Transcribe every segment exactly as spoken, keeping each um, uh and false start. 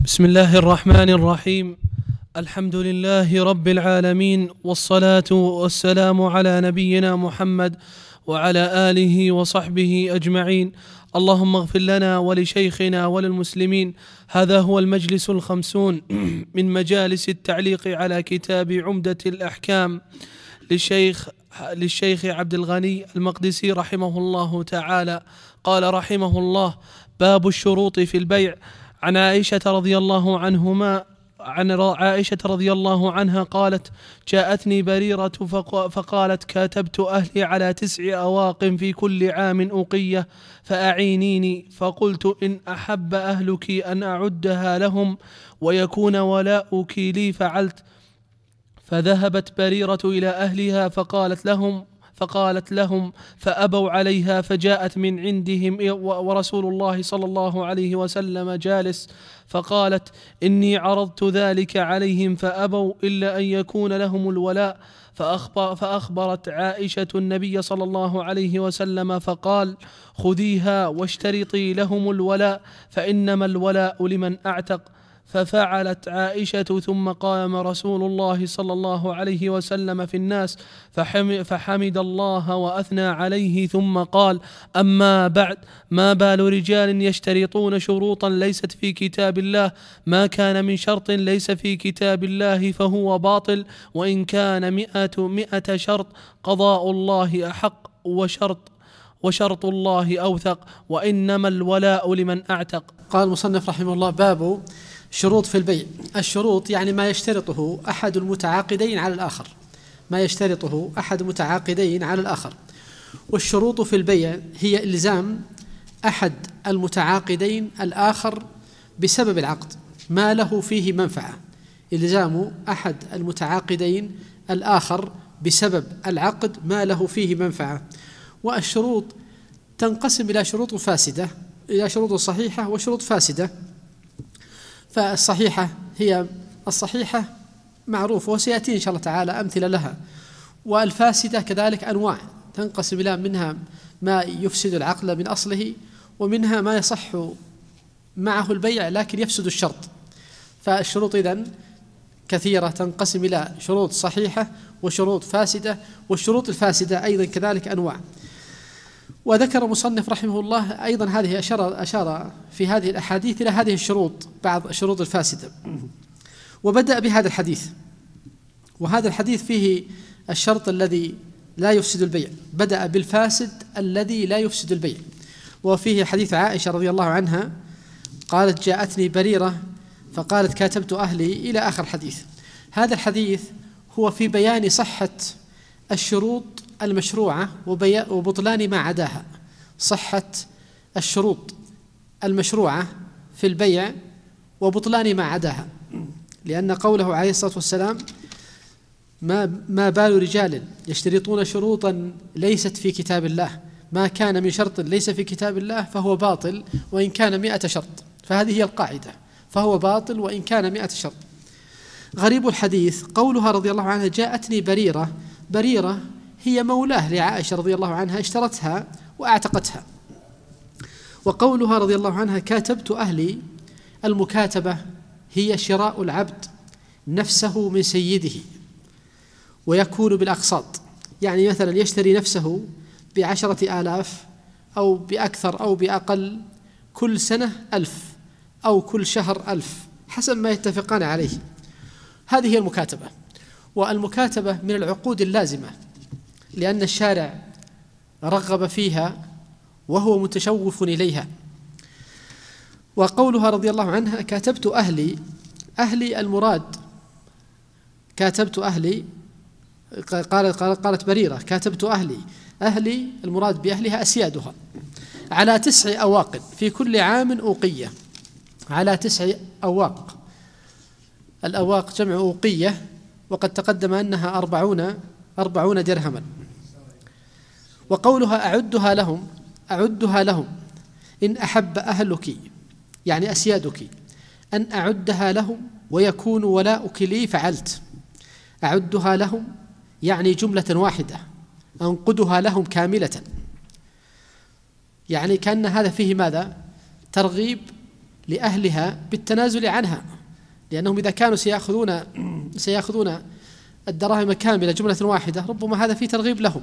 بسم الله الرحمن الرحيم. الحمد لله رب العالمين، والصلاة والسلام على نبينا محمد وعلى آله وصحبه أجمعين. اللهم اغفر لنا ولشيخنا وللمسلمين. هذا هو المجلس الخمسون من مجالس التعليق على كتاب عمدة الأحكام للشيخ للشيخ عبد الغني المقدسي رحمه الله تعالى. قال رحمه الله: باب الشروط في البيع. عن عائشة رضي الله عنهما عن عائشة رضي الله عنها قالت: جاءتني بريرة فقالت: كاتبت أهلي على تسع أواق في كل عام أوقية فأعينيني. فقلت: إن أحب أهلك أن أعدها لهم ويكون ولاؤك لي فعلت. فذهبت بريرة إلى أهلها فقالت لهم فقالت لهم فأبوا عليها، فجاءت من عندهم ورسول الله صلى الله عليه وسلم جالس، فقالت: إني عرضت ذلك عليهم فأبوا إلا أن يكون لهم الولاء. فأخبر فأخبرت عائشة النبي صلى الله عليه وسلم فقال: خذيها واشترطي لهم الولاء، فإنما الولاء لمن أعتق. ففعلت عائشة، ثم قام رسول الله صلى الله عليه وسلم في الناس فحمد الله وأثنى عليه، ثم قال: أما بعد، ما بال رجال يشترطون شروطا ليست في كتاب الله؟ ما كان من شرط ليس في كتاب الله فهو باطل، وإن كان مئة مئة شرط قضاء الله أحق، وشرط وشرط الله أوثق، وإنما الولاء لمن أعتق. قال المصنف رحمه الله: باب شروط في البيع. الشروط يعني ما يشترطه أحد المتعاقدين على الآخر، ما يشترطه أحد المتعاقدين على الآخر. والشروط في البيع هي إلزام أحد المتعاقدين الآخر بسبب العقد ما له فيه منفعة، إلزام أحد المتعاقدين الآخر بسبب العقد ما له فيه منفعة. والشروط تنقسم إلى شروط فاسدة، إلى شروط صحيحة وشروط فاسدة. فالصحيحة هي الصحيحة معروفة وسيأتي إن شاء الله تعالى أمثلة لها، والفاسدة كذلك أنواع تنقسم إلى منها ما يفسد العقل من أصله، ومنها ما يصح معه البيع لكن يفسد الشرط. فالشروط إذن كثيرة تنقسم إلى شروط صحيحة وشروط فاسدة، والشروط الفاسدة أيضا كذلك أنواع. وذكر مصنف رحمه الله أيضا هذه أشار, أشار في هذه الأحاديث إلى هذه الشروط، بعض الشروط الفاسدة، وبدأ بهذا الحديث. وهذا الحديث فيه الشرط الذي لا يفسد البيع، بدأ بالفاسد الذي لا يفسد البيع. وفيه حديث عائشة رضي الله عنها قالت: جاءتني بريرة فقالت: كاتبت أهلي، إلى آخر حديث. هذا الحديث هو في بيان صحة الشروط المشروعة وبطلان ما عداها، صحة الشروط المشروعة في البيع وبطلان ما عداها. لأن قوله عليه الصلاة والسلام: ما, ما بال رجال يشترطون شروطا ليست في كتاب الله، ما كان من شرط ليس في كتاب الله فهو باطل وإن كان مئة شرط. فهذه هي القاعدة، فهو باطل وإن كان مئة شرط. غريب الحديث قولها رضي الله عنها: جاءتني بريرة. بريرة هي مولاه لعائشة رضي الله عنها، اشترتها وأعتقتها. وقولها رضي الله عنها: كاتبت أهلي، المكاتبة هي شراء العبد نفسه من سيده، ويكون بالأقساط، يعني مثلا يشتري نفسه بعشرة آلاف أو بأكثر أو بأقل، كل سنة ألف أو كل شهر ألف حسب ما يتفقان عليه. هذه هي المكاتبة. والمكاتبة من العقود اللازمة، لأن الشارع رغب فيها وهو متشوف إليها. وقولها رضي الله عنها: كاتبت أهلي، أهلي المراد كاتبت أهلي، قالت, قالت بريرة: كاتبت أهلي، أهلي المراد بأهلها أسيادها، على تسع أواق في كل عام أوقية، على تسع أواق. الأواق جمع أوقية، وقد تقدم أنها أربعون أربعون درهما. وقولها: أعدها لهم، أعدها لهم إن أحب أهلك، يعني أسيادك، أن أعدها لهم ويكون ولاؤك لي فعلت. أعدها لهم يعني جملة واحدة، أنقدها لهم كاملة، يعني كأن هذا فيه ماذا؟ ترغيب لأهلها بالتنازل عنها، لأنهم إذا كانوا سيأخذون سيأخذون الدراهم كاملة جملة واحدة ربما هذا فيه ترغيب لهم.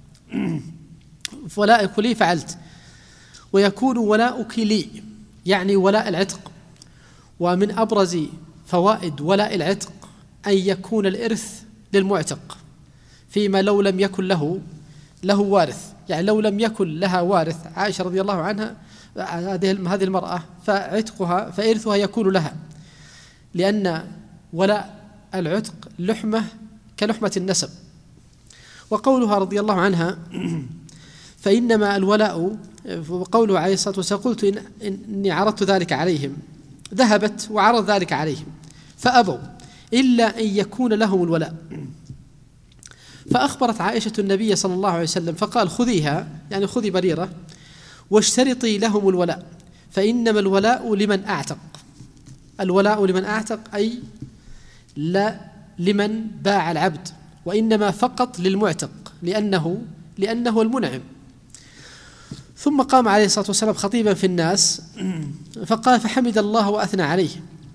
ولائك لي فعلت، ويكون ولاؤك لي يعني ولاء العتق. ومن أبرز فوائد ولاء العتق أن يكون الإرث للمعتق، فيما لو لم يكن له له وارث، يعني لو لم يكن لها وارث عائشة رضي الله عنها هذه هذه المرأة فعتقها فإرثها يكون لها، لأن ولاء العتق لحمة كلحمة النسب. وقولها رضي الله عنها فإنما الولاء، وقوله عليه الصلاة والسلام قلت إن إني عرضت ذلك عليهم، ذهبت وعرض ذلك عليهم فأبوا إلا أن يكون لهم الولاء. فأخبرت عائشة النبي صلى الله عليه وسلم فقال خذيها، يعني خذي بريرة واشترطي لهم الولاء، فإنما الولاء لمن أعتق. الولاء لمن أعتق أي لا لمن باع العبد، وإنما فقط للمعتق لأنه لأنه المنعم. ثم قام عليه الصلاة والسلام خطيبا في الناس فقال فحمد الله وأثنى عليه،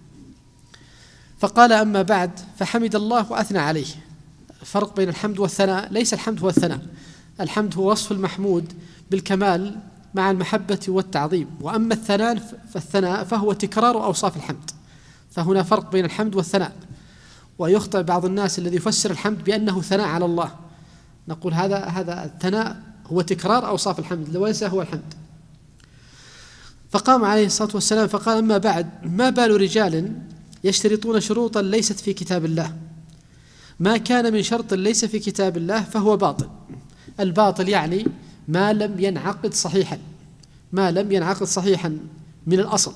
فقال أما بعد فحمد الله وأثنى عليه. فرق بين الحمد والثناء، ليس الحمد هو الثناء، الحمد هو وصف المحمود بالكمال مع المحبة والتعظيم، وأما الثناء فالثناء فهو تكرار أوصاف الحمد. فهنا فرق بين الحمد والثناء. ويخطئ بعض الناس الذي يفسر الحمد بأنه ثناء على الله، نقول هذا هذا الثناء هو تكرار أوصاف الحمد وليس هو الحمد. فقام عليه الصلاة والسلام فقال أما بعد ما بال رجال يشترطون شروطا ليست في كتاب الله، ما كان من شرط ليس في كتاب الله فهو باطل. الباطل يعني ما لم ينعقد صحيحا، ما لم ينعقد صحيحا من الأصل.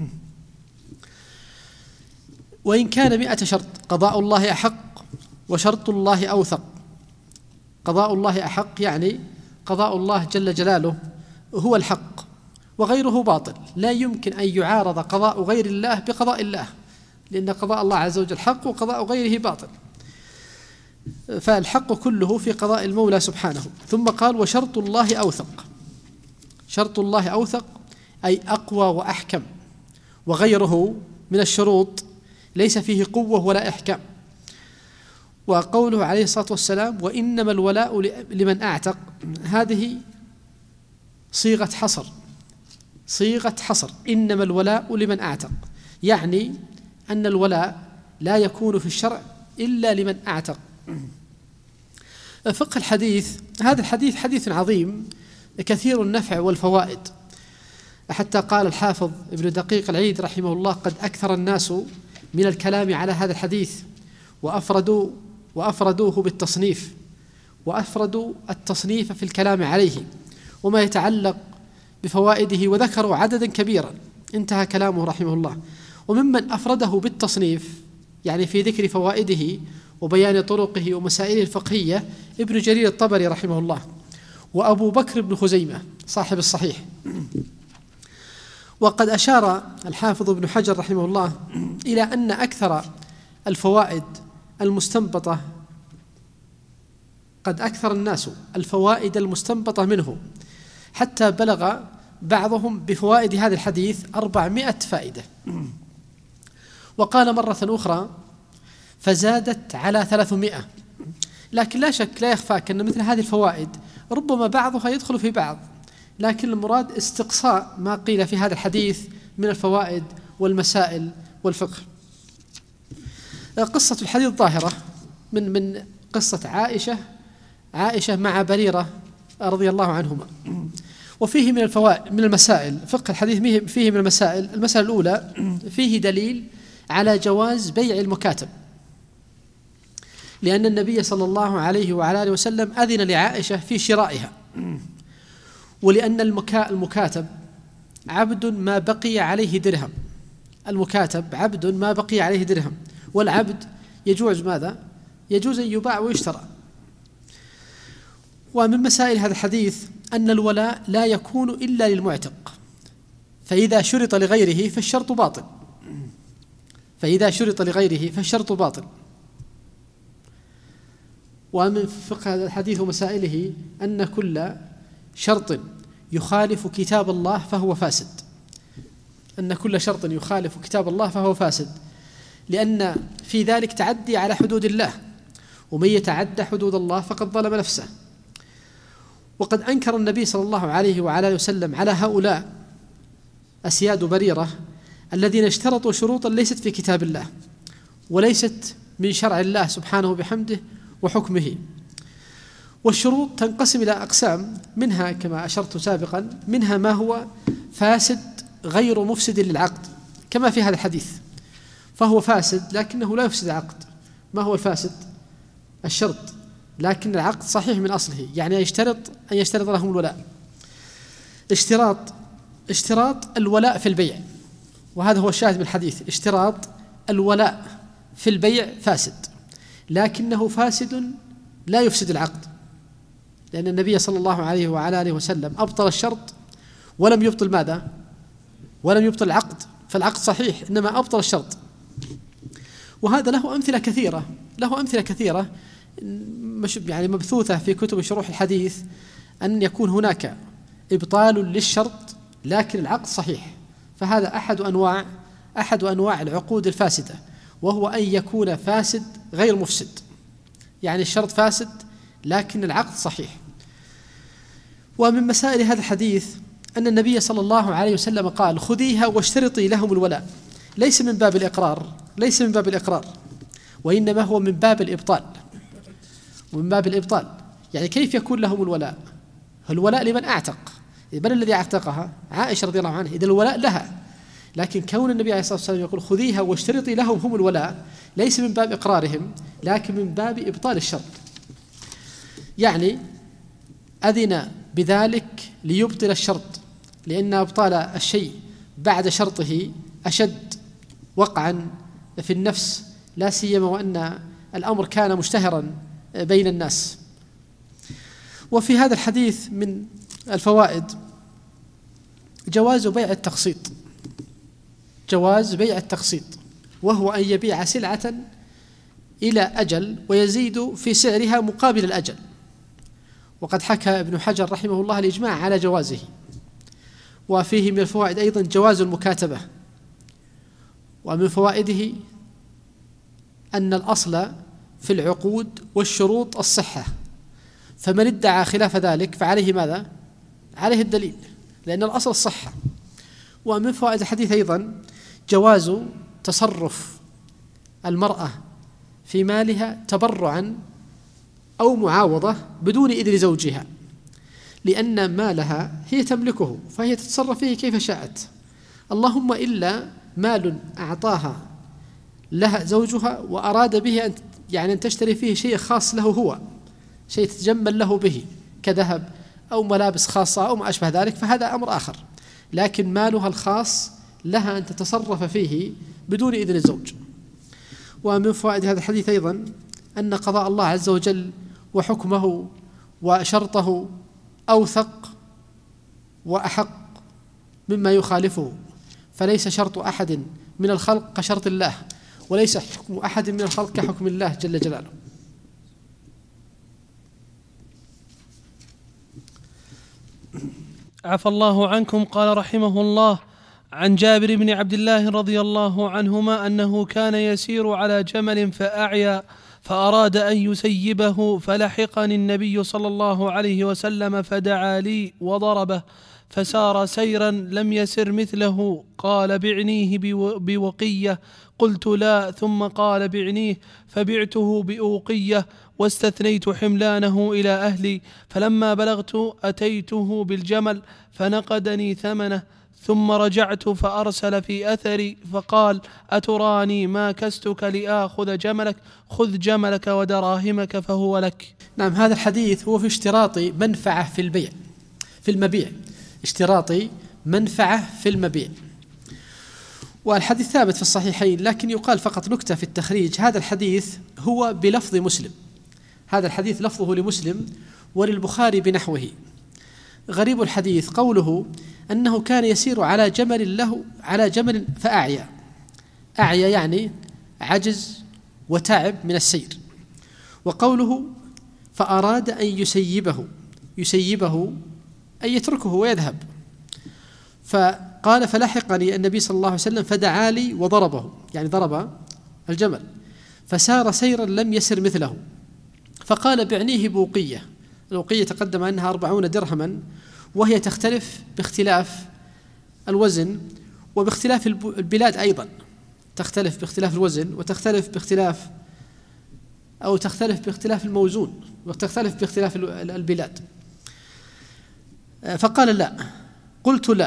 وإن كان مئة شرط قضاء الله أحق وشرط الله أوثق. قضاء الله أحق يعني قضاء الله جل جلاله هو الحق وغيره باطل، لا يمكن أن يعارض قضاء غير الله بقضاء الله، لأن قضاء الله عز وجل حق وقضاء غيره باطل، فالحق كله في قضاء المولى سبحانه. ثم قال وشرط الله أوثق. شرط الله أوثق أي أقوى وأحكم، وغيره من الشروط ليس فيه قوة ولا إحكام. وقوله عليه الصلاة والسلام وإنما الولاء لمن أعتق، هذه صيغة حصر، صيغة حصر، إنما الولاء لمن أعتق، يعني أن الولاء لا يكون في الشرع إلا لمن أعتق. فقه الحديث، هذا الحديث حديث عظيم كثير النفع والفوائد، حتى قال الحافظ ابن دقيق العيد رحمه الله قد أكثر الناس من الكلام على هذا الحديث وأفردوا وأفردوه بالتصنيف، وأفردوا التصنيف في الكلام عليه وما يتعلق بفوائده، وذكروا عددا كبيرا، انتهى كلامه رحمه الله. وممن أفرده بالتصنيف يعني في ذكر فوائده وبيان طرقه ومسائله الفقهية ابن جرير الطبري رحمه الله، وأبو بكر بن خزيمة صاحب الصحيح. وقد أشار الحافظ ابن حجر رحمه الله إلى أن أكثر الفوائد المستنبطة، قد أكثر الناس الفوائد المستنبطة منه، حتى بلغ بعضهم بفوائد هذا الحديث أربعمائة فائدة. وقال مرة أخرى فزادت على ثلاثمائة. لكن لا شك لا يخفاك أن مثل هذه الفوائد ربما بعضها يدخل في بعض، لكن المراد استقصاء ما قيل في هذا الحديث من الفوائد والمسائل والفقه. قصة الحديث ظاهرة من من قصة عائشة عائشة مع بريرة رضي الله عنهما. وفيه من الفوائد من المسائل، فقه الحديث فيه من المسائل، المسألة الأولى فيه دليل على جواز بيع المكاتب، لأن النبي صلى الله عليه وعلى آله وسلم أذن لعائشة في شرائها، ولأن المكاتب عبد ما بقي عليه درهم، المكاتب عبد ما بقي عليه درهم، والعبد يجوز ماذا؟ يجوز أن يباع ويشترى. ومن مسائل هذا الحديث أن الولاء لا يكون إلا للمعتق، فإذا شرط لغيره فالشرط باطل، فإذا شرط لغيره فالشرط باطل. ومن فقه هذا الحديث ومسائله أن كل شرط يخالف كتاب الله فهو فاسد، أن كل شرط يخالف كتاب الله فهو فاسد، لأن في ذلك تعدي على حدود الله، ومن يتعدى حدود الله فقد ظلم نفسه. وقد أنكر النبي صلى الله عليه وعلى آله وسلم على هؤلاء أسياد بريرة الذين اشترطوا شروطا ليست في كتاب الله وليست من شرع الله سبحانه بحمده وحكمه. والشروط تنقسم إلى أقسام، منها كما أشرت سابقا، منها ما هو فاسد غير مفسد للعقد كما في هذا الحديث، فهو فاسد لكنه لا يفسد العقد. ما هو الفاسد؟ الشرط، لكن العقد صحيح من أصله، يعني يشترط أن يشترط لهم الولاء. اشتراط اشتراط الولاء في البيع، وهذا هو الشاهد من الحديث، اشتراط الولاء في البيع فاسد، لكنه فاسد لا يفسد العقد، لأن النبي صلى الله عليه وعلى آله وسلم أبطل الشرط ولم يبطل ماذا؟ ولم يبطل العقد، فالعقد صحيح إنما أبطل الشرط. وهذا له أمثلة كثيرة، له أمثلة كثيرة يعني مبثوثة في كتب شروح الحديث، أن يكون هناك إبطال للشرط لكن العقد صحيح، فهذا أحد أنواع أحد أنواع العقود الفاسدة، وهو أن يكون فاسد غير مفسد، يعني الشرط فاسد لكن العقد صحيح. ومن مسائل هذا الحديث أن النبي صلى الله عليه وسلم قال: خذيها واشترطي لهم الولاء، ليس من باب الإقرار ليس من باب الإقرار وإنما هو من باب الإبطال، ومن باب الإبطال يعني كيف يكون لهم الولاء؟ الولاء لمن أعتق، من الذي أعتقها؟ عائشة رضي الله عنها، إذا الولاء لها. لكن كون النبي عليه الصلاة والسلام يقول خذيها واشترطي لهم هم الولاء ليس من باب إقرارهم لكن من باب إبطال الشرط، يعني أذن بذلك ليبطل الشرط، لأن إبطال الشيء بعد شرطه أشد وقعا في النفس، لا سيما وأن الأمر كان مشتهرا بين الناس. وفي هذا الحديث من الفوائد جواز بيع التقسيط، جواز بيع التقسيط، وهو أن يبيع سلعة إلى أجل ويزيد في سعرها مقابل الأجل. وقد حكى ابن حجر رحمه الله الإجماع على جوازه. وفيه من الفوائد أيضا جواز المكاتبة، ومن فوائده أن الأصل في العقود والشروط الصحة، فمن ادعى خلاف ذلك فعليه ماذا؟ عليه الدليل، لأن الأصل الصحة. ومن فوائد الحديث أيضا جواز تصرف المرأة في مالها تبرعا أو معاوضة بدون إذن زوجها، لأن مالها هي تملكه فهي تتصرف فيه كيف شاءت، اللهم إلا مال أعطاها لها زوجها وأراد به أن يعني أن تشتري فيه شيء خاص له هو، شيء تتجمل له به كذهب أو ملابس خاصة أو ما أشبه ذلك، فهذا أمر آخر. لكن مالها الخاص لها أن تتصرف فيه بدون إذن الزوج. ومن فوائد هذا الحديث أيضا أن قضاء الله عز وجل وحكمه وشرطه أوثق وأحق مما يخالفه، فليس شرط أحد من الخلق كشرط الله، وليس حكم أحد من الخلق كحكم الله جل جلاله. عفى الله عنكم. قال رحمه الله: عن جابر بن عبد الله رضي الله عنهما أنه كان يسير على جمل فأعيا فأراد أن يسيبه، فلحقني النبي صلى الله عليه وسلم فدعا لي وضربه، فسار سيرا لم يسر مثله. قال: بعنيه بوقية. قلت: لا. ثم قال: بعنيه، فبعته بأوقية، واستثنيت حملانه إلى أهلي. فلما بلغت أتيته بالجمل فنقدني ثمنه، ثم رجعت فأرسل في أثري فقال: أتراني ما كستك لآخذ جملك؟ خذ جملك ودراهمك فهو لك. نعم، هذا الحديث هو في اشتراط منفعة في البيع في المبيع اشتراط منفعة في المبيع. والحديث ثابت في الصحيحين، لكن يقال فقط نكتة في التخريج: هذا الحديث هو بلفظ مسلم، هذا الحديث لفظه لمسلم وللبخاري بنحوه. غريب الحديث قوله أنه كان يسير على جمل له على جمل فأعيا. أعيا يعني عجز وتعب من السير. وقوله فأراد أن يسيبه، يسيبه أن يتركه ويذهب. قال فلحقني النبي صلى الله عليه وسلم فدعا لي وضربه، يعني ضرب الجمل، فسار سيرا لم يسر مثله، فقال بعنيه بوقية. الوقية تقدم أنها أربعون درهما، وهي تختلف باختلاف الوزن وباختلاف البلاد أيضا، تختلف باختلاف الوزن وتختلف باختلاف أو تختلف باختلاف الموزون وتختلف باختلاف البلاد. فقال لا. قلت لا.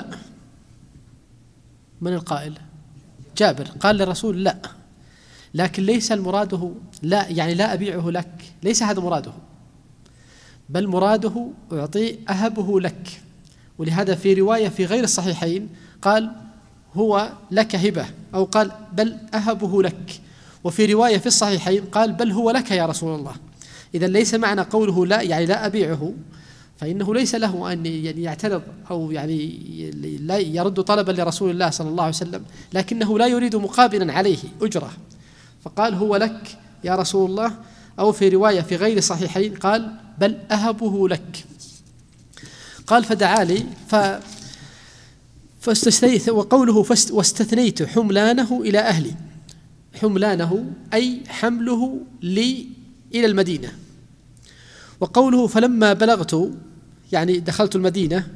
من القائل؟ جابر. قال للرسول لا، لكن ليس المراده لا يعني لا أبيعه لك، ليس هذا مراده، بل مراده أعطي أهبه لك. ولهذا في رواية في غير الصحيحين قال هو لك هبة، أو قال بل أهبه لك، وفي رواية في الصحيحين قال بل هو لك يا رسول الله. إذا ليس معنى قوله لا يعني لا أبيعه، فإنه ليس له أن يعني يعترض أو يعني لا يرد طلبا لرسول الله صلى الله عليه وسلم، لكنه لا يريد مقابلا عليه أجرة، فقال هو لك يا رسول الله. أو في رواية في غير الصحيحين قال بل أهبه لك. قال فدعا لي ف فاستثنيت، وقوله فست واستثنيت حملانه إلى أهلي، حملانه أي حمله لي إلى المدينة. وقوله فلما بلغت يعني دخلت المدينة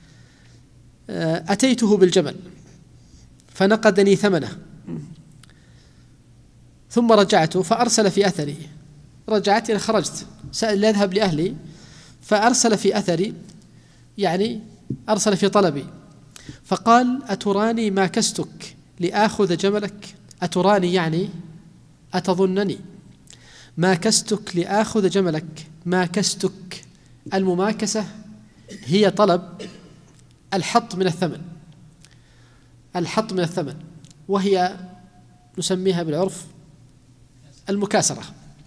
أتيته بالجمل فنقدني ثمنه، ثم رجعت فأرسل في أثري، رجعت إلى خرجت سأل يذهب لأهلي فأرسل في أثري يعني أرسل في طلبي، فقال أتراني ما كستك لآخذ جملك؟ أتراني يعني أتظنني، ما كستك لآخذ جملك. ما كستك المماكسة هي طلب الحط من الثمن، الحط من الثمن، وهي نسميها بالعرف المكاسرة.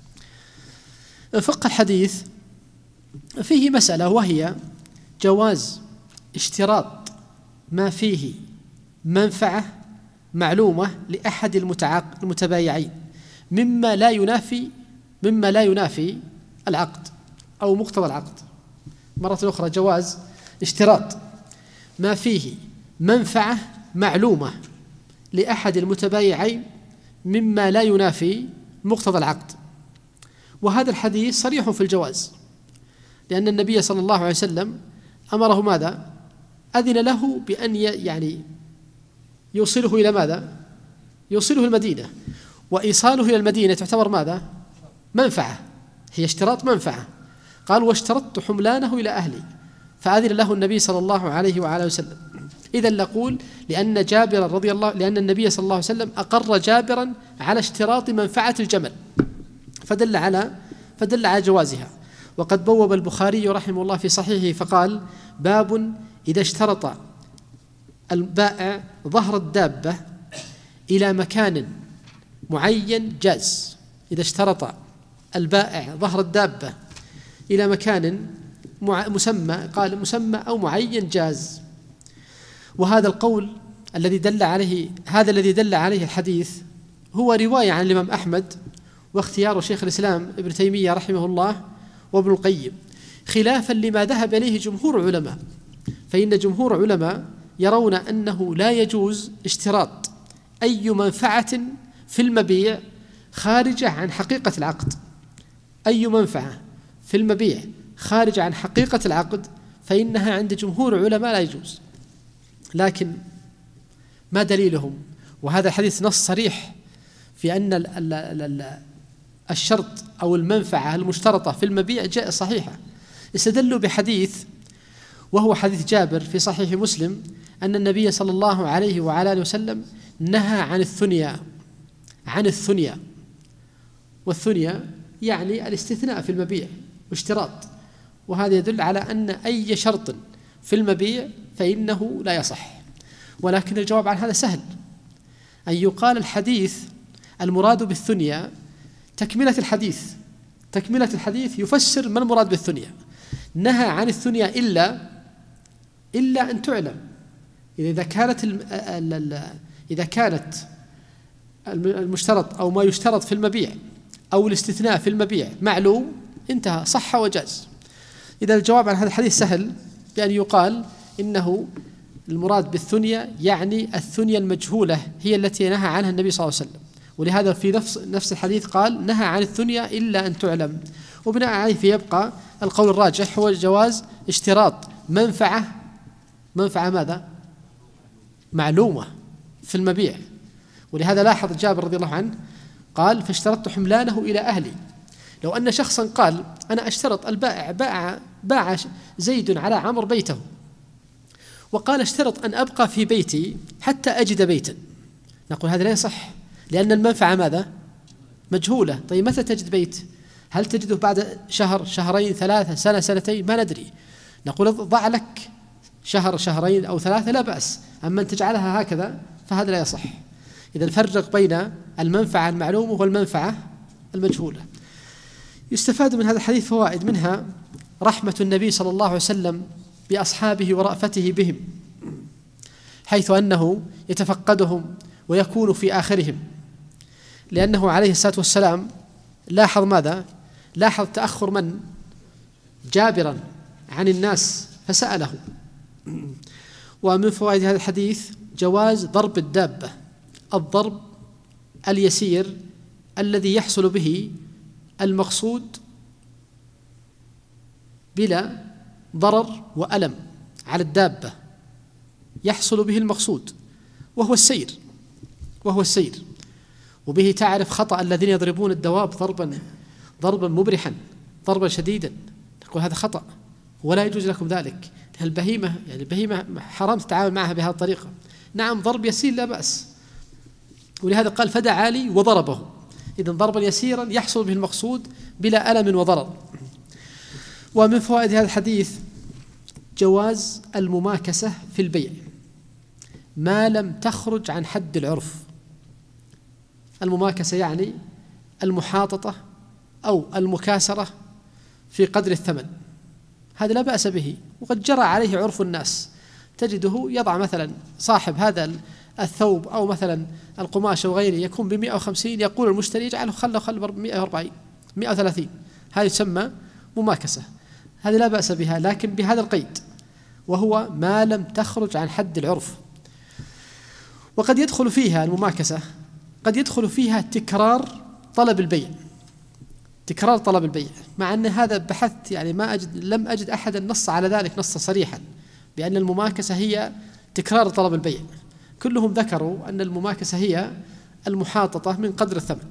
فقه الحديث فيه مسألة، وهي جواز اشتراط ما فيه منفعة معلومة لأحد المتبايعين مما لا ينافي مما لا ينافي العقد أو مقتضى العقد. مرة أخرى جواز اشتراط ما فيه منفعة معلومة لأحد المتبايعين مما لا ينافي مقتضى العقد. وهذا الحديث صريح في الجواز، لأن النبي صلى الله عليه وسلم أمره ماذا؟ أذن له بأن يعني يوصله إلى ماذا؟ يوصله المدينة، وإيصاله إلى المدينة تعتبر ماذا؟ منفعة، هي اشتراط منفعة. قال واشترطت حملانه إلى أهلي، فأذن له النبي صلى الله عليه وعلى وسلم. إذن نقول لأن جابر رضي الله لأن النبي صلى الله عليه وسلم أقر جابرا على اشتراط منفعة الجمل، فدل على فدل على جوازها. وقد بوب البخاري رحمه الله في صحيحه فقال باب إذا اشترط البائع ظهر الدابة إلى مكان معين جاز. إذا اشترط البائع ظهر الدابة إلى مكان مسمى، قال مسمى أو معين جاز. وهذا القول الذي دل عليه هذا الذي دل عليه الحديث هو رواية عن الإمام أحمد، واختيار شيخ الإسلام ابن تيمية رحمه الله وابن القيم، خلافا لما ذهب إليه جمهور علماء. فإن جمهور علماء يرون أنه لا يجوز اشتراط أي منفعة في المبيع خارجة عن حقيقة العقد، أي منفعة في المبيع خارجة عن حقيقة العقد فإنها عند جمهور علماء لا يجوز. لكن ما دليلهم؟ وهذا الحديث نص صريح في أن الشرط أو المنفعة المشترطة في المبيع جاء صحيحة. استدلوا بحديث وهو حديث جابر في صحيح مسلم أن النبي صلى الله عليه وعلى آله وسلم نهى عن الثنيا عن الثنيا والثنيا يعني الاستثناء في المبيع واشتراط، وهذا يدل على أن أي شرط في المبيع فإنه لا يصح. ولكن الجواب عن هذا سهل، أن يقال الحديث المراد بالثنيا تكملة الحديث تكملة الحديث يفسر ما المراد بالثنيا. نهى عن الثنيا إلا إلا أن تعلم، إذا كانت إذا كانت المشترط أو ما يشترط في المبيع أو الاستثناء في المبيع معلوم انتهى، صح وجاز. إذا الجواب عن هذا الحديث سهل، بأن يقال إنه المراد بالثنية يعني الثنية المجهولة هي التي نهى عنها النبي صلى الله عليه وسلم، ولهذا في نفس نفس الحديث قال نهى عن الثنية إلا أن تعلم. وبناء عليه فيبقى القول الراجح هو جواز اشتراط منفعة منفعة ماذا؟ معلومة في المبيع. ولهذا لاحظ جابر رضي الله عنه قال فاشترطت حملانه إلى أهلي. لو أن شخصا قال أنا أشترط البائع باع باع زيد على عمرو بيته وقال اشترط أن أبقى في بيتي حتى أجد بيتا، نقول هذا لا يصح، لأن المنفعة ماذا؟ مجهولة. طيب متى تجد بيت؟ هل تجده بعد شهر شهرين ثلاثة سنة سنتين؟ ما ندري. نقول ضع لك شهر شهرين أو ثلاثة لا بأس، أما أن تجعلها هكذا فهذا لا يصح. إذا نفرق بين المنفعة المعلومة والمنفعة المجهولة. يستفاد من هذا الحديث فوائد، منها رحمة النبي صلى الله عليه وسلم بأصحابه ورأفته بهم، حيث أنه يتفقدهم ويكون في آخرهم، لأنه عليه الصلاة والسلام لاحظ ماذا؟ لاحظ تأخر من؟ جابرا عن الناس فسأله. ومن فوائد هذا الحديث جواز ضرب الدابة، الضرب اليسير الذي يحصل به المقصود بلا ضرر وألم على الدابة، يحصل به المقصود وهو السير وهو السير وبه تعرف خطأ الذين يضربون الدواب ضربا ضربا مبرحا ضربا شديدا، نقول هذا خطأ ولا يجوز لكم ذلك. البهيمة يعني البهيمة حرام تتعامل معها بهذه الطريقة. نعم ضرب يسير لا بأس، ولهذا قال فدعا لي وضربه، إذن ضربا يسيرا يحصل به المقصود بلا ألم وضرر. ومن فوائد هذا الحديث جواز المماكسة في البيع ما لم تخرج عن حد العرف. المماكسة يعني المحاططة أو المكاسرة في قدر الثمن، هذا لا بأس به، وقد جرى عليه عرف الناس. تجده يضع مثلا صاحب هذا الثوب أو مثلا القماش وغيره يكون بمئة وخمسين، يقول المشتري اجعله خله خل بمئة وأربعين مئة وثلاثين، هذا يسمى مماكسة، هذا لا بأس بها، لكن بهذا القيد وهو ما لم تخرج عن حد العرف. وقد يدخل فيها المماكسة قد يدخل فيها تكرار طلب البيع، تكرار طلب البيع، مع أن هذا بحثت يعني ما أجد لم أجد أحدا نص على ذلك نصا صريحا بأن المماكسة هي تكرار طلب البيع. كلهم ذكروا أن المماكسة هي المحاططة من قدر الثمن.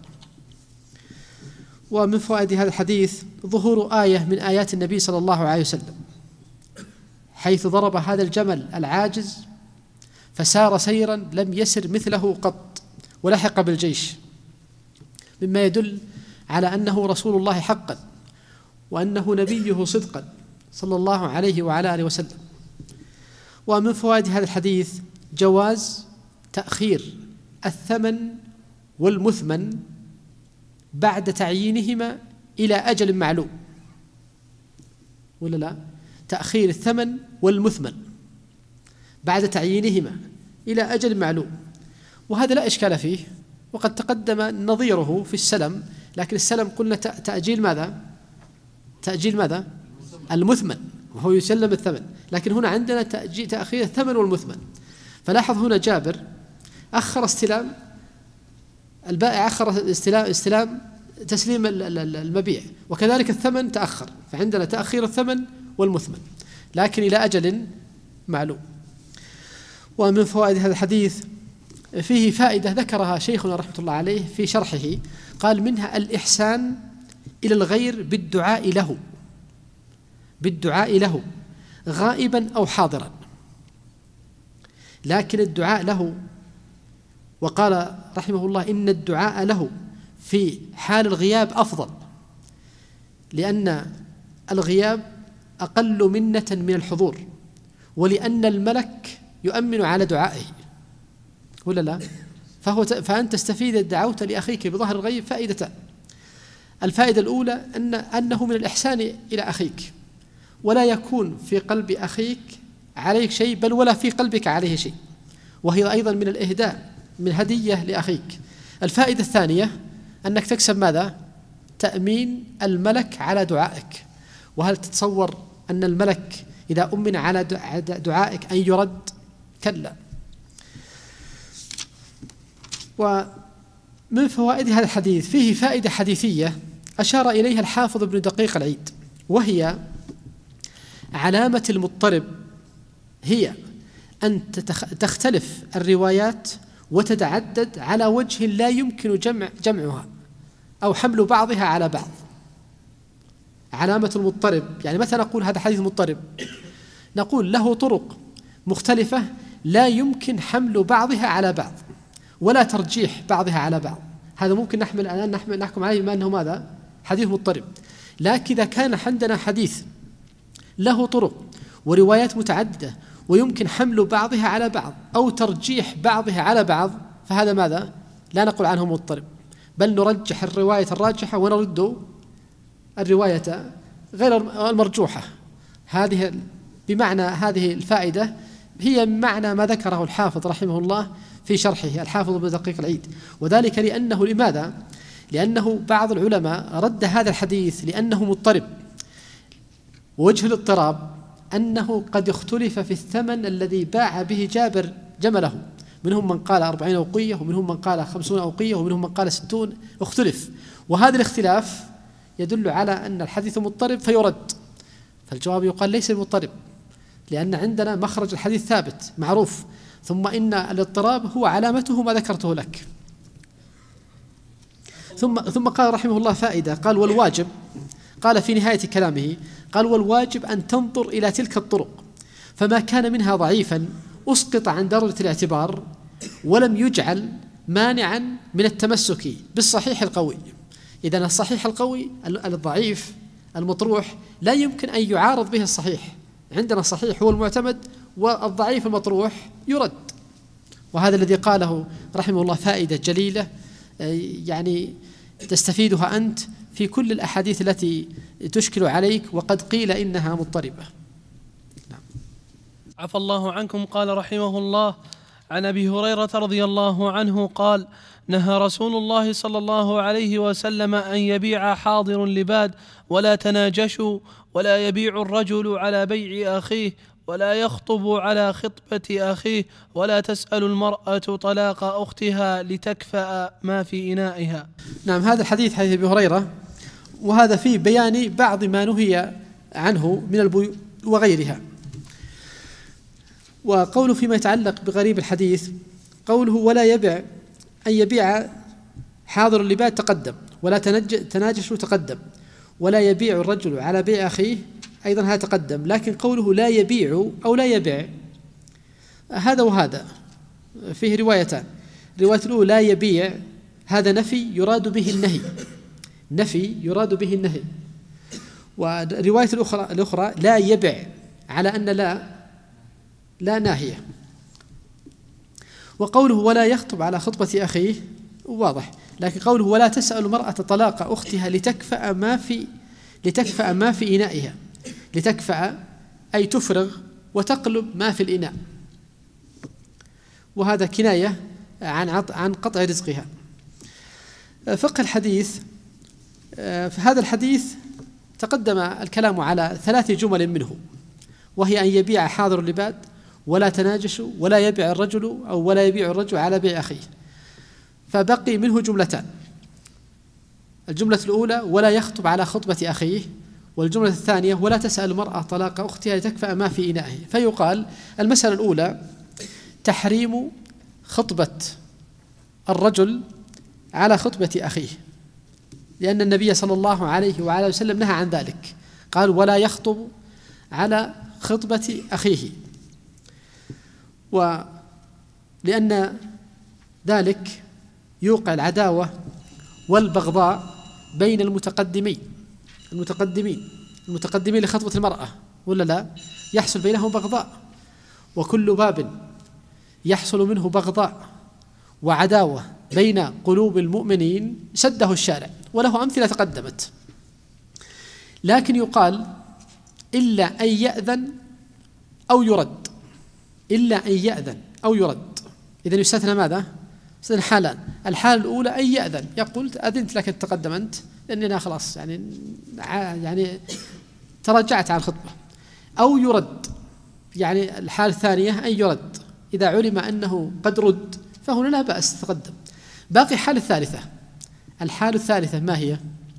ومن فوائد هذا الحديث ظهور آية من آيات النبي صلى الله عليه وسلم، حيث ضرب هذا الجمل العاجز فسار سيرا لم يسر مثله قط ولحق بالجيش، مما يدل على أنه رسول الله حقا وأنه نبيه صدقا صلى الله عليه وعلى آله وسلم. ومن فوائد هذا الحديث جواز تأخير الثمن والمثمن بعد تعيينهما إلى أجل معلوم، ولا لا؟ تأخير الثمن والمثمن بعد تعيينهما إلى أجل معلوم، وهذا لا إشكال فيه، وقد تقدم نظيره في السلم، لكن السلم قلنا تأجيل ماذا؟ تأجيل ماذا؟ المثمن، وهو يسلم الثمن، لكن هنا عندنا تأخير الثمن والمثمن. فلاحظ هنا جابر أخر استلام البائع، أخر استلام, استلام تسليم المبيع، وكذلك الثمن تأخر، فعندنا تأخير الثمن والمثمن لكن إلى أجل معلوم. ومن فوائد هذا الحديث فيه فائدة ذكرها شيخنا رحمة الله عليه في شرحه، قال منها الإحسان إلى الغير بالدعاء له بالدعاء له غائبا أو حاضرا، لكن الدعاء له، وقال رحمه الله إن الدعاء له في حال الغياب أفضل، لأن الغياب أقل منة من الحضور، ولأن الملك يؤمن على دعائه، ولا لا؟ فهو فأنت تستفيد الدعوة لأخيك بظهر الغيب فائدتان. الفائدة الأولى أن أنه من الإحسان إلى أخيك، ولا يكون في قلب أخيك عليك شيء، بل ولا في قلبك عليه شيء، وهي أيضا من الإهداء، من هدية لأخيك. الفائدة الثانية أنك تكسب ماذا؟ تأمين الملك على دعائك. وهل تتصور أن الملك إذا أمن على دعائك أن يرد؟ كلا. ومن فوائد هذا الحديث فيه فائدة حديثية أشار إليها الحافظ ابن دقيق العيد، وهي علامة المضطرب هي أن تختلف الروايات وتتعدد على وجه لا يمكن جمع جمعها أو حمل بعضها على بعض. علامة المضطرب يعني متى نقول هذا حديث مضطرب؟ نقول له طرق مختلفة لا يمكن حمل بعضها على بعض ولا ترجيح بعضها على بعض. هذا ممكن نحمل الآن نحمل نحكم عليه بما أنه ماذا؟ حديث مضطرب. لكن إذا كان عندنا حديث له طرق وروايات متعددة ويمكن حمل بعضها على بعض أو ترجيح بعضها على بعض، فهذا ماذا؟ لا نقول عنه مضطرب، بل نرجح الرواية الراجحة ونرد الرواية غير المرجوحة. هذه بمعنى هذه الفائدة هي معنى ما ذكره الحافظ رحمه الله في شرحه الحافظ ابن دقيق العيد، وذلك لأنه لماذا؟ لأنه بعض العلماء رد هذا الحديث لأنه مضطرب، ووجه الاضطراب أنه قد اختلف في الثمن الذي باع به جابر جمله، منهم من قال أربعين أوقية ومنهم من قال خمسون أوقية ومنهم من قال ستون، اختلف، وهذا الاختلاف يدل على أن الحديث مضطرب فيرد. فالجواب يقال ليس مضطرب، لأن عندنا مخرج الحديث ثابت معروف، ثم إن الاضطراب هو علامته ما ذكرته لك. ثم ثم قال رحمه الله فائدة، قال والواجب، قال في نهاية كلامه، قال والواجب أن تنظر إلى تلك الطرق، فما كان منها ضعيفا أسقط عن درجة الاعتبار ولم يجعل مانعا من التمسك بالصحيح القوي. إذن الصحيح القوي الضعيف المطروح لا يمكن أن يعارض به الصحيح، عندنا الصحيح هو المعتمد والضعيف المطروح يرد. وهذا الذي قاله رحمه الله فائدة جليلة يعني تستفيدها أنت في كل الأحاديث التي تشكل عليك وقد قيل إنها مضطربة. نعم. عفى الله عنكم. قال رحمه الله عن أبي هريرة رضي الله عنه قال نهى رسول الله صلى الله عليه وسلم أن يبيع حاضر لباد ولا تناجشوا ولا يبيع الرجل على بيع أخيه ولا يخطب على خطبة أخيه ولا تسأل المرأة طلاق أختها لتكفأ ما في إنائها. نعم، هذا الحديث حديث أبي هريرة، وهذا فيه بيان بعض ما نهي عنه من البيوع وغيرها. وقوله فيما يتعلق بغريب الحديث قوله ولا يبيع أن يبيع حاضر اللباد تقدم، ولا تناجش تقدم، ولا يبيع الرجل على بيع أخيه أيضا هذا تقدم. لكن قوله لا يبيع أو لا يبيع هذا وهذا فيه روايتان. الرواية الأولى لا يبيع هذا نفي يراد به النهي، نفي يراد به النهي. والرواية الأخرى الأخرى لا يبيع على أن لا لا ناهية. وقوله ولا يخطب على خطبة أخيه واضح، لكن قوله ولا تسأل المرأة طلاق أختها لتكفأ ما في لتكفأ ما في إنائها، لتكفأ أي تفرغ وتقلب ما في الإناء، وهذا كناية عن عن قطع رزقها. فقه الحديث، في هذا الحديث تقدم الكلام على ثلاث جمل منه، وهي أن يبيع حاضر اللباد ولا تناجشوا ولا يبيع الرجل أو ولا يبيع الرجل على بيع أخيه. فبقي منه جملتان، الجملة الأولى ولا يخطب على خطبة أخيه، والجملة الثانية ولا تسأل المرأة طلاق أختها لتكفأ ما في إنائه. فيقال المسألة الأولى تحريم خطبة الرجل على خطبة أخيه، لأن النبي صلى الله عليه وعلى وسلم نهى عن ذلك، قال ولا يخطب على خطبة أخيه، ولأن ذلك يوقع العداوة والبغضاء بين المتقدمين المتقدمين المتقدمين لخطبة المرأة، ولا لا؟ يحصل بينهم بغضاء، وكل باب يحصل منه بغضاء وعداوة بين قلوب المؤمنين سده الشارع، وله أمثلة تقدمت. لكن يقال إلا أن يأذن أو يرد، إلا أن يأذن أو يرد. إذن يستثنى ماذا؟ يستثنى حالان. الحالة الأولى أن يأذن، يقول أذنت لك تقدم أنت لأني أنا خلاص يعني يعني تراجعت عن الخطبة، أو يرد، يعني الحالة الثانية أن يرد، إذا علم أنه قد رد فهنا لا بأس تقدم. باقي حال الثالثة. الحال الثالثة ما هي؟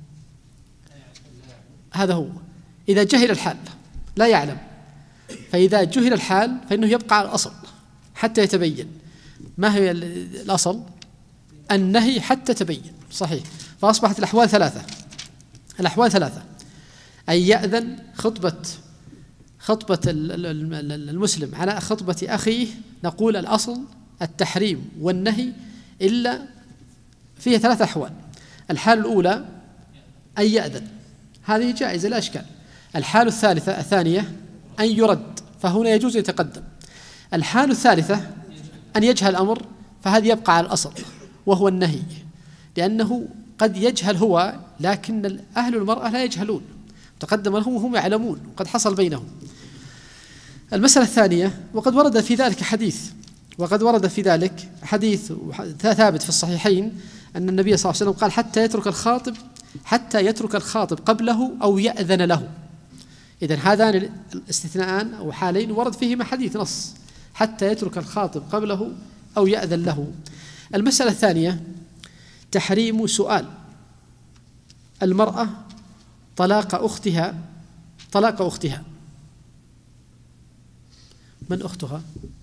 هذا هو إذا جهل الحال لا يعلم، فإذا جهل الحال فإنه يبقى على الأصل حتى يتبين. ما هي الأصل؟ النهي حتى تبين. صحيح. فأصبحت الأحوال ثلاثة. الأحوال ثلاثة: أن يأذن خطبة خطبة المسلم على خطبة أخيه، نقول الأصل التحريم والنهي، إلا فيها ثلاثة أحوال. الحال الأولى أن يأذن، هذه جائزة لا إشكال. الحال الثالثة الثانية أن يرد، فهنا يجوز يتقدم. الحال الثالثة أن يجهل الأمر، فهذا يبقى على الأصل وهو النهي، لأنه قد يجهل هو لكن أهل المرأة لا يجهلون، تقدم لهم وهم يعلمون وقد حصل بينهم. المسألة الثانية، وقد ورد في ذلك حديث وقد ورد في ذلك حديث ثابت في الصحيحين أن النبي صلى الله عليه وسلم قال حتى يترك الخاطب حتى يترك الخاطب قبله أو يأذن له. إذن هذان الاستثناءان أو حالين ورد فيهما حديث نص، حتى يترك الخاطب قبله أو يأذن له. المسألة الثانية تحريم سؤال المرأة طلاق أختها طلاق أختها. من أختها؟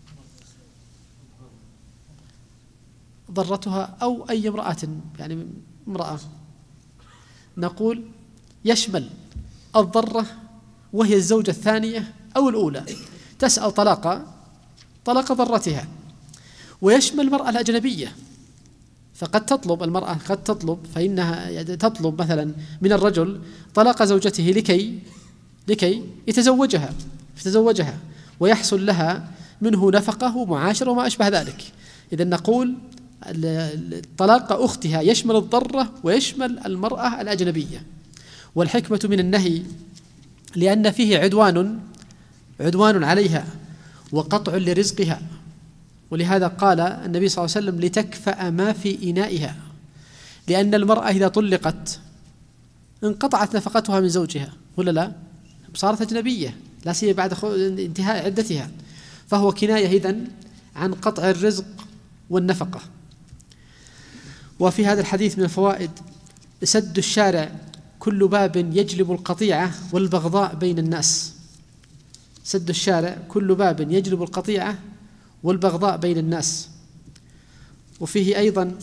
ضرتها أو أي امرأة، يعني امرأة، نقول يشمل الضرة وهي الزوجة الثانية أو الأولى تسأل طلاق طلاق ضرتها، ويشمل المرأة الأجنبية، فقد تطلب المرأة قد تطلب فإنها تطلب مثلا من الرجل طلاق زوجته لكي لكي يتزوجها يتزوجها ويحصل لها منه نفقة ومعاشرة وما أشبه ذلك. إذن نقول طلاق أختها يشمل الضرة ويشمل المرأة الأجنبية. والحكمة من النهي لأن فيه عدوان عدوان عليها وقطع لرزقها، ولهذا قال النبي صلى الله عليه وسلم لتكفأ ما في إنائها، لأن المرأة إذا طلقت انقطعت نفقتها من زوجها ولا لا؟ صارت أجنبية لا سيما بعد انتهاء عدتها، فهو كناية إذن عن قطع الرزق والنفقة. وفي هذا الحديث من الفوائد سد الشارع كل باب يجلب القطيعة والبغضاء بين الناس. سد الشارع كل باب يجلب القطيعة والبغضاء بين الناس. وفيه أيضا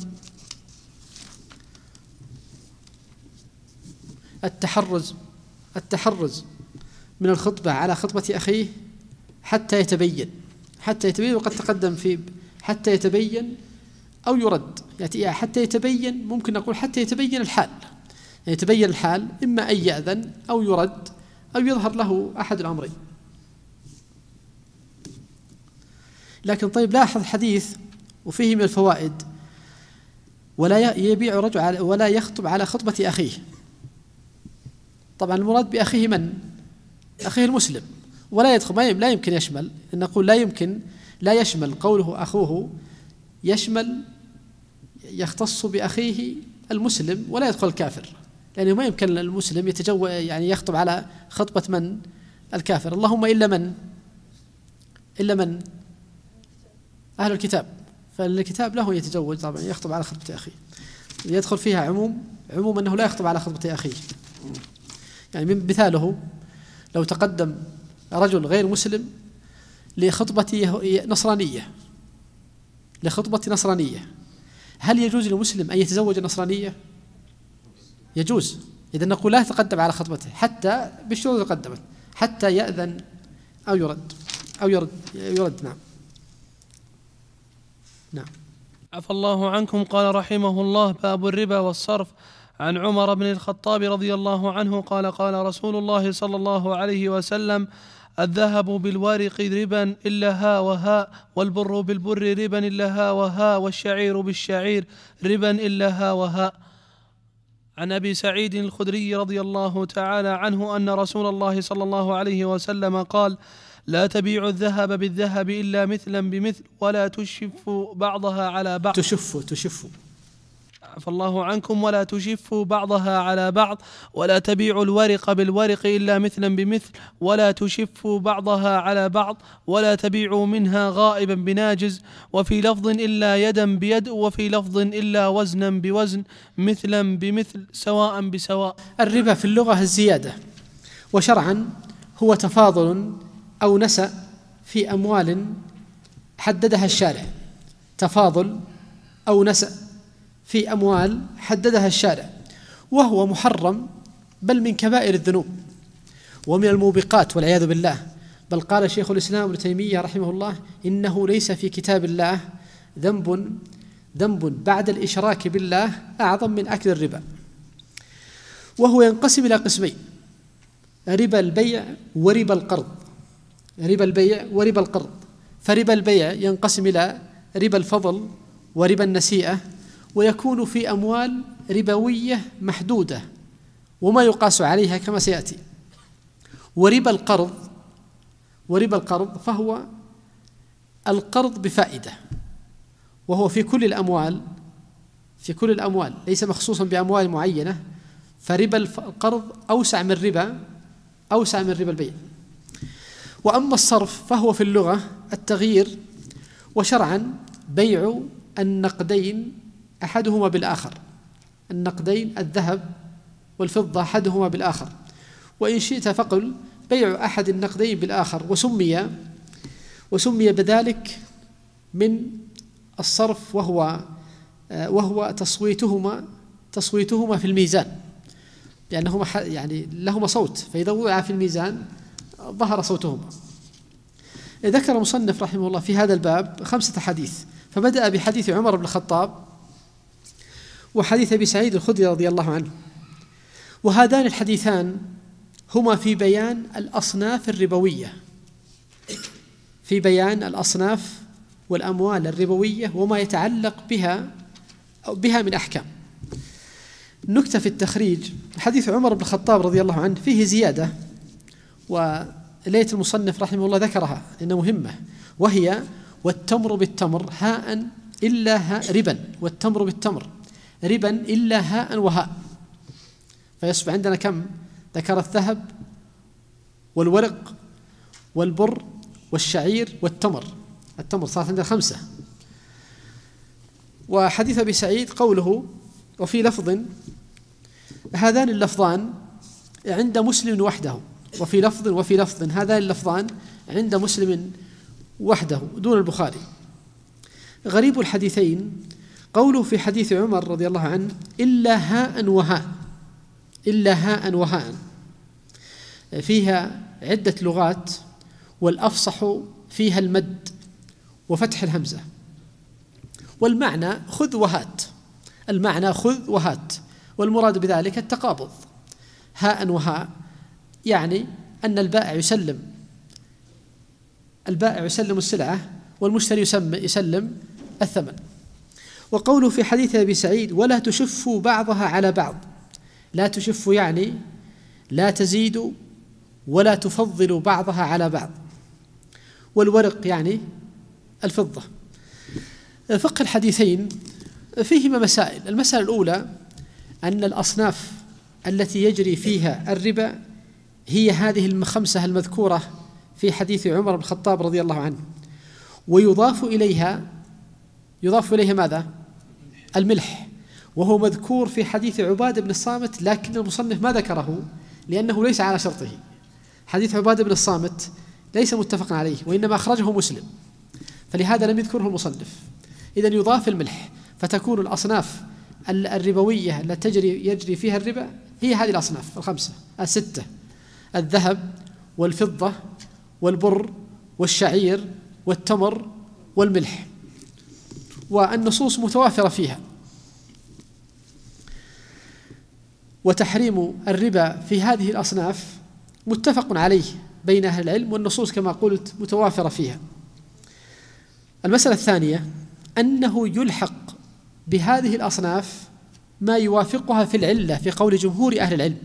التحرز التحرز من الخطبة على خطبة أخيه حتى يتبين حتى يتبين وقد تقدم في حتى يتبين أو يرد، يعني حتى يتبين ممكن نقول حتى يتبين الحال، يعني يتبين الحال إما أن يأذن أو يرد أو يظهر له أحد الأمرين. لكن طيب لاحظ الحديث وفيه من الفوائد ولا يبيع رجل ولا يخطب على خطبة أخيه. طبعا المراد بأخيه من؟ أخيه المسلم، ولا يدخل لا يمكن يشمل، نقول لا يمكن لا يشمل قوله أخوه، يشمل يختص بأخيه المسلم ولا يدخل الكافر، لأنه ما يمكن المسلم يتجوز يعني يخطب على خطبة من؟ الكافر. اللهم إلا من؟ إلا من؟ أهل الكتاب، فالكتاب له يتزوج طبعا يخطب على خطبة أخيه، يدخل فيها عموم عموم أنه لا يخطب على خطبة أخيه. يعني من مثاله لو تقدم رجل غير مسلم لخطبة نصرانية لخطبة نصرانية هل يجوز للمسلم أن يتزوج النصرانية؟ يجوز. إذا نقول لا يتقدم على خطبته حتى بالشروط تقدمت حتى يأذن أو يرد أو يرد يرد نعم نعم. عفى الله عنكم. قال رحمه الله: باب الربا والصرف. عن عمر بن الخطاب رضي الله عنه قال: قال رسول الله صلى الله عليه وسلم: الذهب بالورق ربا إلا ها وها، والبر بالبر ربا إلا ها وها، والشعير بالشعير ربا إلا ها وها. عن أبي سعيد الخدري رضي الله تعالى عنه أن رسول الله صلى الله عليه وسلم قال: لا تبيعوا الذهب بالذهب إلا مثلا بمثل، ولا تشف بعضها على بعض. تشف تشف عفى الله عنكم ولا تشفوا بعضها على بعض ولا تبيعوا الورق بالورق إلا مثلا بمثل ولا تشفوا بعضها على بعض ولا تبيعوا منها غائبا بناجز وفي لفظ إلا يدا بيد وفي لفظ إلا وزنا بوزن مثلا بمثل سواء بسواء. الربا في اللغة الزيادة، وشرعا هو تفاضل أو نسأ في أموال حددها الشارع، تفاضل أو نسأ في أموال حددها الشارع، وهو محرم بل من كبائر الذنوب ومن الموبقات والعياذ بالله. بل قال شيخ الإسلام ابن تيمية رحمه الله: إنه ليس في كتاب الله ذنب ذنب بعد الإشراك بالله أعظم من أكل الربا. وهو ينقسم إلى قسمين: ربا البيع وربا القرض. ربا البيع وربا القرض. فربا البيع ينقسم إلى ربا الفضل وربا النسيئة، ويكون في أموال ربوية محدودة وما يقاس عليها كما سيأتي. وربا القرض وربا القرض فهو القرض بفائدة، وهو في كل الأموال في كل الأموال ليس مخصوصا بأموال معينة. فربا القرض أوسع من ربا أوسع من ربا البيع. وأما الصرف فهو في اللغة التغيير، وشرعا بيع النقدين أحدهما بالآخر، النقدين الذهب والفضة أحدهما بالآخر، وإن شئت فقل بيع أحد النقدين بالآخر، وسمي وسمي بذلك من الصرف، وهو وهو تصويتهما تصويتهما في الميزان، لأنهما يعني لهما صوت، فإذا وضع في الميزان ظهر صوتهما. ذكر المصنف رحمه الله في هذا الباب خمسة حديث، فبدأ بحديث عمر بن الخطاب وحديث أبي سعيد الخدري رضي الله عنه، وهذان الحديثان هما في بيان الأصناف الربوية، في بيان الأصناف والأموال الربوية وما يتعلق بها أو بها من أحكام. نكتة في التخريج: حديث عمر بن الخطاب رضي الله عنه فيه زيادة، وليت المصنف رحمه الله ذكرها لأنها مهمة، وهي: والتمر بالتمر هاء إلا هاء ربا، والتمر بالتمر ربا إلا هاء وهاء. فيصبح عندنا كم؟ ذكر الذهب والورق والبر والشعير والتمر، التمر صارت عندنا خمسة. وحديث أبي سعيد قوله: وفي لفظ، هذان اللفظان عند مسلم وحده، وفي لفظ وفي لفظ هذان اللفظان عند مسلم وحده دون البخاري. غريب الحديثين قوله في حديث عمر رضي الله عنه: إلا هاء وهاء، إلا هاء وهاء، فيها عدة لغات، والأفصح فيها المد وفتح الهمزة، والمعنى خذ وهات، المعنى خذ وهات، والمراد بذلك التقابض. هاء وهاء يعني أن البائع يسلم البائع يسلم السلعة والمشتري يسلم الثمن. وقوله في حديث أبي سعيد: ولا تشفوا بعضها على بعض، لا تشفوا يعني لا تزيدوا ولا تفضلوا بعضها على بعض. والورق يعني الفضة. فقه الحديثين فيهما مسائل. المسألة الأولى أن الأصناف التي يجري فيها الربا هي هذه الخمسة المذكورة في حديث عمر بن الخطاب رضي الله عنه، ويضاف إليها يضاف إليها ماذا؟ الملح، وهو مذكور في حديث عبادة بن الصامت، لكن المصنف ما ذكره لأنه ليس على شرطه. حديث عبادة بن الصامت ليس متفق عليه، وإنما أخرجه مسلم، فلهذا لم يذكره المصنف. إذن يضاف الملح، فتكون الأصناف الربوية التي تجري يجري فيها الربا هي هذه الأصناف الخمسة الستة: الذهب والفضة والبر والشعير والتمر والملح. والنصوص متوافرة فيها. وتحريم الربا في هذه الأصناف متفق عليه بين أهل العلم، والنصوص كما قلت متوافرة فيها. المسألة الثانية أنه يلحق بهذه الأصناف ما يوافقها في العلة في قول جمهور أهل العلم،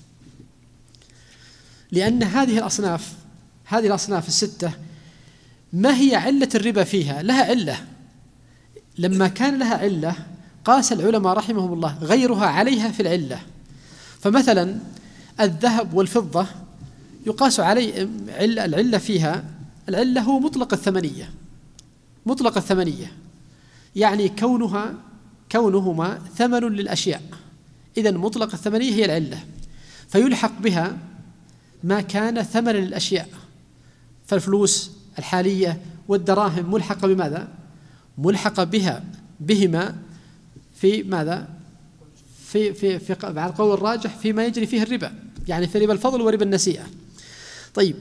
لأن هذه الأصناف هذه الأصناف الستة ما هي علة الربا فيها؟ لها علة. لما كان لها علة قاس العلماء رحمهم الله غيرها عليها في العلة. فمثلا الذهب والفضة يقاس عليه العلة فيها، العلة هو مطلق الثمنية، مطلق الثمنية يعني كونها كونهما ثمن للأشياء، إذن مطلق الثمنية هي العلة، فيلحق بها ما كان ثمن للأشياء، فالفلوس الحالية والدراهم ملحقة بماذا؟ ملحقة بها بهما في ماذا؟ في في في على القول الراجح فيما يجري فيه الربا، يعني في ربا الفضل وربا النسيئة. طيب،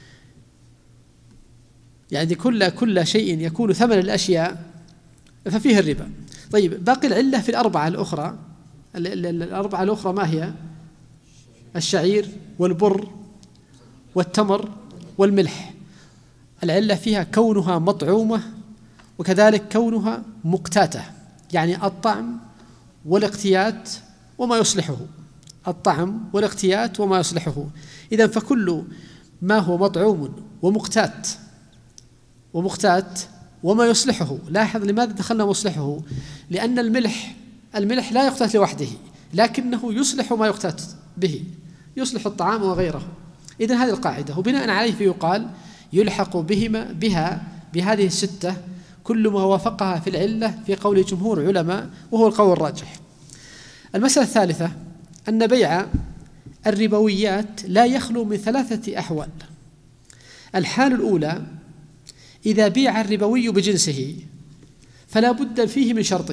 يعني كل كل شيء يكون ثمن الأشياء ففيه الربا. طيب، باقي العلة في الأربعة الأخرى، الأربعة الأخرى ما هي؟ الشعير والبر والتمر والملح. العلة فيها كونها مطعومة وكذلك كونها مقتاتة، يعني الطعم والاقتيات وما يصلحه، الطعم والاقتيات وما يصلحه. إذن فكل ما هو مطعوم ومقتات ومقتات وما يصلحه. لاحظ لماذا دخلنا مصلحه؟ لأن الملح الملح لا يقتات لوحده، لكنه يصلح ما يقتات به، يصلح الطعام وغيره. إذن هذه القاعدة، وبناء عليه فيقال يلحق بهما بها بهذه الستة كل ما وافقها في العلة في قول جمهور علماء، وهو القول الراجح. المسألة الثالثة أن بيع الربويات لا يخلو من ثلاثة أحوال. الحال الأولى إذا بيع الربوي بجنسه فلا بد فيه من شرطين.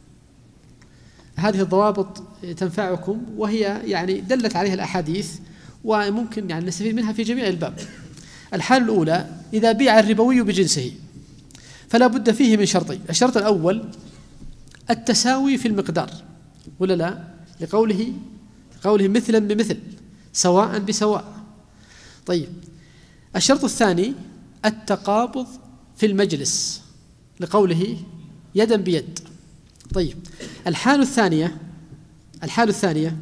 هذه الضوابط تنفعكم، وهي يعني دلت عليها الأحاديث وممكن يعني نستفيد منها في جميع الباب. الحال الأولى إذا بيع الربوي بجنسه فلا بد فيه من شرطين. الشرط الأول التساوي في المقدار، ولا لا؟ لقوله قوله مثلا بمثل سواء بسواء. طيب، الشرط الثاني التقابض في المجلس، لقوله يدا بيد. طيب، الحال الثانية الحال الثانية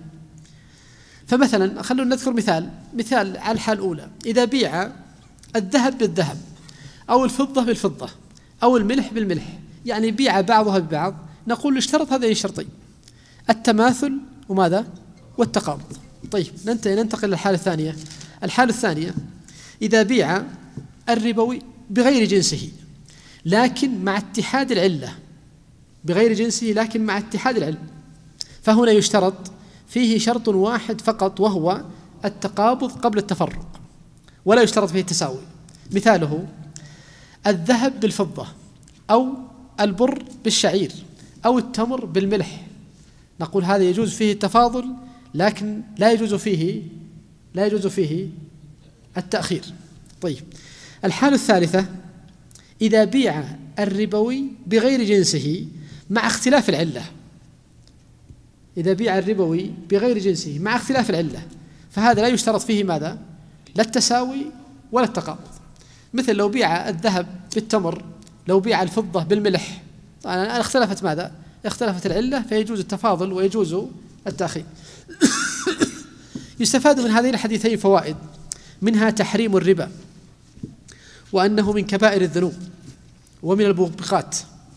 فمثلا خلونا نذكر مثال مثال على الحال الأولى. إذا بيع الذهب بالذهب أو الفضة بالفضة أو الملح بالملح، يعني بيع بعضها ببعض، نقول اشترط هذين الشرطين: التماثل وماذا؟ والتقابض. طيب، ننتقل للحالة الثانية. الحالة الثانية إذا بيع الربوي بغير جنسه لكن مع اتحاد العلة، بغير جنسه لكن مع اتحاد العلة، فهنا يشترط فيه شرط واحد فقط، وهو التقابض قبل التفرق، ولا يشترط فيه التساوي. مثاله الذهب بالفضة أو البر بالشعير أو التمر بالملح، نقول هذا يجوز فيه التفاضل لكن لا يجوز فيه لا يجوز فيه التأخير. طيب، الحالة الثالثة إذا بيع الربوي بغير جنسه مع اختلاف العلة، إذا بيع الربوي بغير جنسه مع اختلاف العلة، فهذا لا يشترط فيه ماذا؟ لا التساوي ولا التقابض. مثل لو بيع الذهب بالتمر، لو بيع الفضة بالملح، طبعا اختلفت ماذا؟ اختلفت العلة، فيجوز التفاضل ويجوز التأخير. يستفاد من هذين الحديثين فوائد، منها تحريم الربا، وأنه من كبائر الذنوب ومن الموبقات،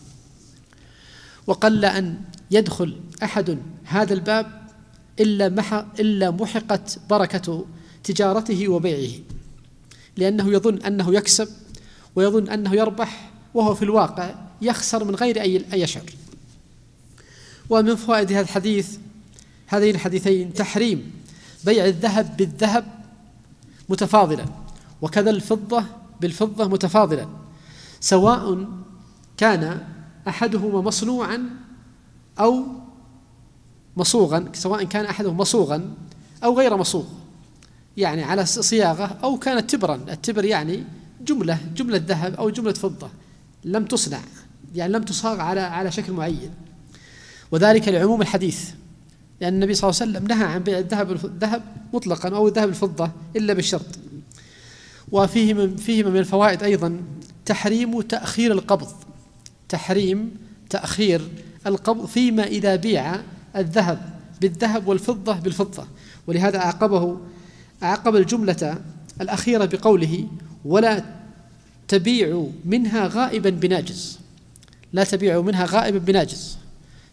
وقل أن يدخل أحد هذا الباب إلا مح إلا محقت بركة تجارته وبيعه، لأنه يظن أنه يكسب ويظن أنه يربح، وهو في الواقع يخسر من غير أي يشعر. ومن فوائد هذا الحديث هذين الحديثين تحريم بيع الذهب بالذهب متفاضلا، وكذا الفضة بالفضة متفاضلا، سواء كان أحدهما مصنوعا أو مصوغا، سواء كان أحدهما مصوغا أو غير مصوغ، يعني على صياغة، أو كانت تبرا. التبر يعني جملة جملة ذهب أو جملة فضة لم تصنع، يعني لم تصاغ على على شكل معين، وذلك لعموم الحديث، لأن النبي صلى الله عليه وسلم نهى عن بيع الذهب الذهب مطلقا أو الذهب الفضة إلا بالشرط. وفيه من فيه من الفوائد أيضا تحريم تأخير القبض، تحريم تأخير القبض فيما إذا بيع الذهب بالذهب والفضة بالفضة. ولهذا أعقبه أعقب الجملة الأخيرة بقوله: ولا تبيع منها غائبا بناجز، لا تبيع منها غائبا بناجز،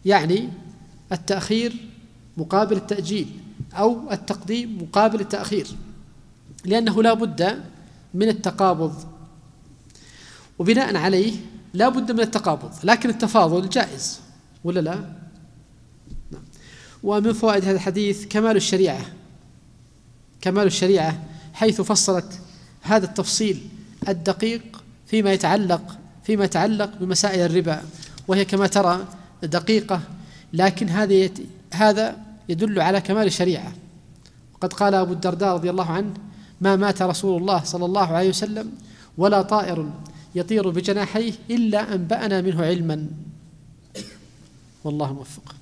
يعني التأخير مقابل التأجيل أو التقديم مقابل التأخير، لأنه لا بد من التقابض، وبناء عليه لا بد من التقابض، لكن التفاضل جائز ولا لا؟ نعم. ومن فوائد هذا الحديث كمال الشريعة، كمال الشريعة حيث فصلت هذا التفصيل الدقيق فيما يتعلق فيما يتعلق بمسائل الربا، وهي كما ترى دقيقة، لكن هذا هذا يدل على كمال الشريعة. وقد قال أبو الدرداء رضي الله عنه: ما مات رسول الله صلى الله عليه وسلم ولا طائر يطير بجناحيه إلا أنبأنا منه علما. والله موفق.